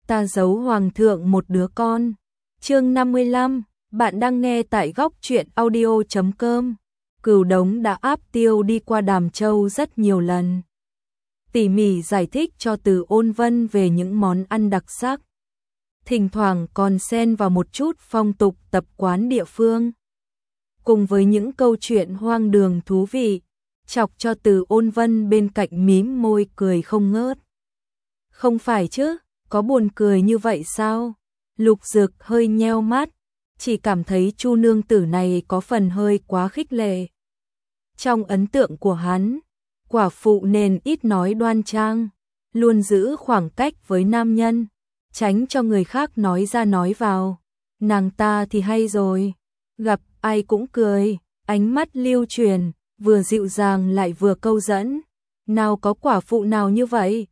ta giấu hoàng thượng một đứa con. Chương 55, bạn đang nghe tại góc truyện audio.com. Cửu Đống đã áp tiêu đi qua Đàm Châu rất nhiều lần, tỉ mỉ giải thích cho Từ Ôn Vân về những món ăn đặc sắc, thỉnh thoảng còn xen vào một chút phong tục tập quán địa phương, cùng với những câu chuyện hoang đường thú vị, chọc cho Từ Ôn Vân bên cạnh mím môi cười không ngớt. Không phải chứ, có buồn cười như vậy sao? Lục Dực hơi nheo mắt, chỉ cảm thấy Chu nương tử này có phần hơi quá khích lệ. Trong ấn tượng của hắn, quả phụ nên ít nói đoan trang, luôn giữ khoảng cách với nam nhân, tránh cho người khác nói ra nói vào. Nàng ta thì hay rồi, gặp ai cũng cười, ánh mắt lưu truyền, vừa dịu dàng lại vừa câu dẫn. Nào có quả phụ nào như vậy?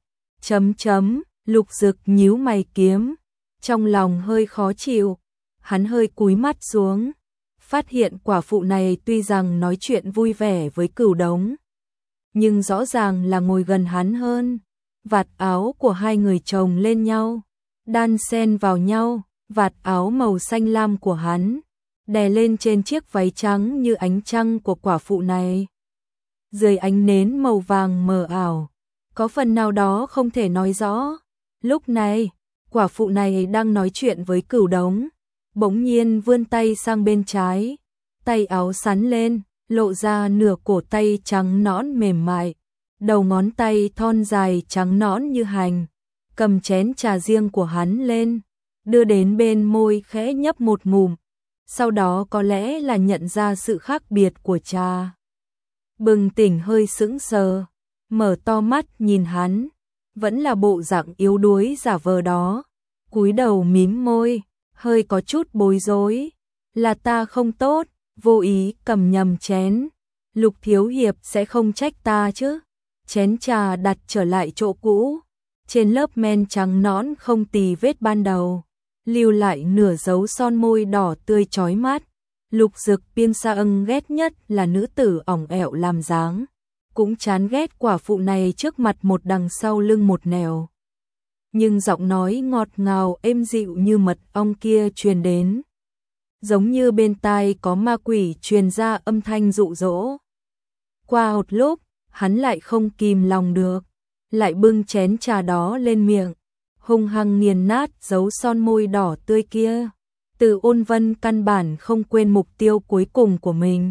Lục Dực nhíu mày kiếm, trong lòng hơi khó chịu, hắn hơi cúi mắt xuống, phát hiện quả phụ này tuy rằng nói chuyện vui vẻ với Cửu Đống, nhưng rõ ràng là ngồi gần hắn hơn. Vạt áo của hai người chồng lên nhau, đan xen vào nhau, vạt áo màu xanh lam của hắn đè lên trên chiếc váy trắng như ánh trăng của quả phụ này. Dưới ánh nến màu vàng mờ ảo, có phần nào đó không thể nói rõ. Lúc này, quả phụ này đang nói chuyện với Cửu Đống, bỗng nhiên vươn tay sang bên trái, tay áo xắn lên, lộ ra nửa cổ tay trắng nõn mềm mại, đầu ngón tay thon dài trắng nõn như hành, cầm chén trà riêng của hắn lên, đưa đến bên môi khẽ nhấp một ngụm, sau đó có lẽ là nhận ra sự khác biệt của trà. Bừng tỉnh hơi sững sờ, mở to mắt nhìn hắn, vẫn là bộ dạng yếu đuối giả vờ đó, cúi đầu mím môi, hơi có chút bối rối. Là ta không tốt, vô ý cầm nhầm chén, Lục thiếu hiệp sẽ không trách ta chứ? Chén trà đặt trở lại chỗ cũ, trên lớp men trắng nõn không tì vết ban đầu, lưu lại nửa dấu son môi đỏ tươi chói mắt. Lục Dực Biên Sa Ưng ghét nhất là nữ tử ỏng ẻo làm dáng, cũng chán ghét quả phụ này trước mặt một đằng sau lưng một nẻo. Nhưng giọng nói ngọt ngào êm dịu như mật ong kia truyền đến, giống như bên tai có ma quỷ truyền ra âm thanh dụ dỗ. Qua một lúc, hắn lại không kìm lòng được, lại bưng chén trà đó lên miệng, hung hăng nghiền nát dấu son môi đỏ tươi kia. Từ Ôn Vân căn bản không quên mục tiêu cuối cùng của mình.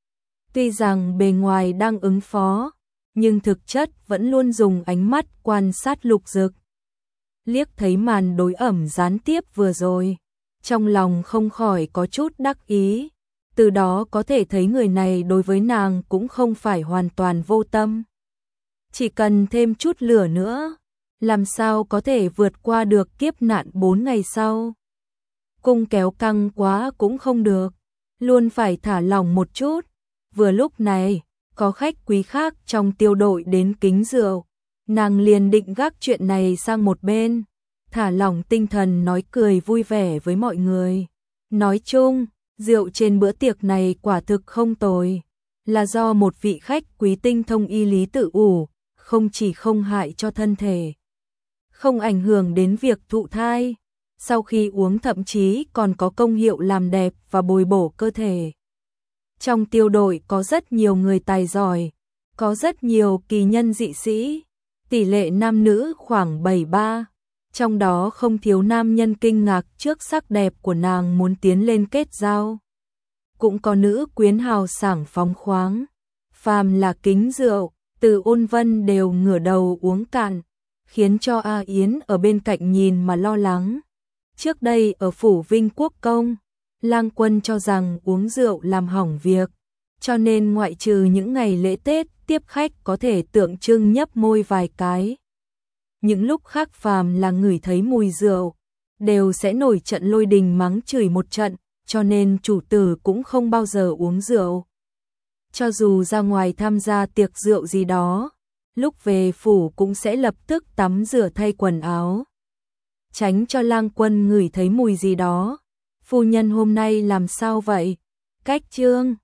Tuy rằng bề ngoài đang ứng phó, nhưng thực chất vẫn luôn dùng ánh mắt quan sát Lục Dực. Liếc thấy màn đối ẩm gián tiếp vừa rồi, trong lòng không khỏi có chút đắc ý, từ đó có thể thấy người này đối với nàng cũng không phải hoàn toàn vô tâm. Chỉ cần thêm chút lửa nữa, làm sao có thể vượt qua được kiếp nạn 4 ngày sau. Cung kéo căng quá cũng không được, luôn phải thả lỏng một chút. Vừa lúc này, có khách quý khác trong tiêu đội đến kính rượu, nàng liền định gác chuyện này sang một bên, thả lỏng tinh thần nói cười vui vẻ với mọi người. Nói chung, rượu trên bữa tiệc này quả thực không tồi, là do một vị khách quý tinh thông y lý tự ủ, không chỉ không hại cho thân thể, không ảnh hưởng đến việc thụ thai, sau khi uống thậm chí còn có công hiệu làm đẹp và bồi bổ cơ thể. Trong tiêu đội có rất nhiều người tài giỏi, có rất nhiều kỳ nhân dị sĩ, tỷ lệ nam nữ khoảng 7-3, trong đó không thiếu nam nhân kinh ngạc trước sắc đẹp của nàng muốn tiến lên kết giao. Cũng có nữ quyến hào sảng phóng khoáng, phàm là kính rượu, Từ Ôn Vân đều ngửa đầu uống cạn, khiến cho A Yến ở bên cạnh nhìn mà lo lắng. Trước đây ở phủ Vinh Quốc Công, Lang Quân cho rằng uống rượu làm hỏng việc, cho nên ngoại trừ những ngày lễ Tết tiếp khách có thể tượng trưng nhấp môi vài cái. Những lúc khác phàm là ngửi thấy mùi rượu, đều sẽ nổi trận lôi đình mắng chửi một trận, cho nên chủ tử cũng không bao giờ uống rượu. Cho dù ra ngoài tham gia tiệc rượu gì đó, lúc về phủ cũng sẽ lập tức tắm rửa thay quần áo, tránh cho Lang Quân ngửi thấy mùi gì đó. Phu nhân hôm nay làm sao vậy? Cách trương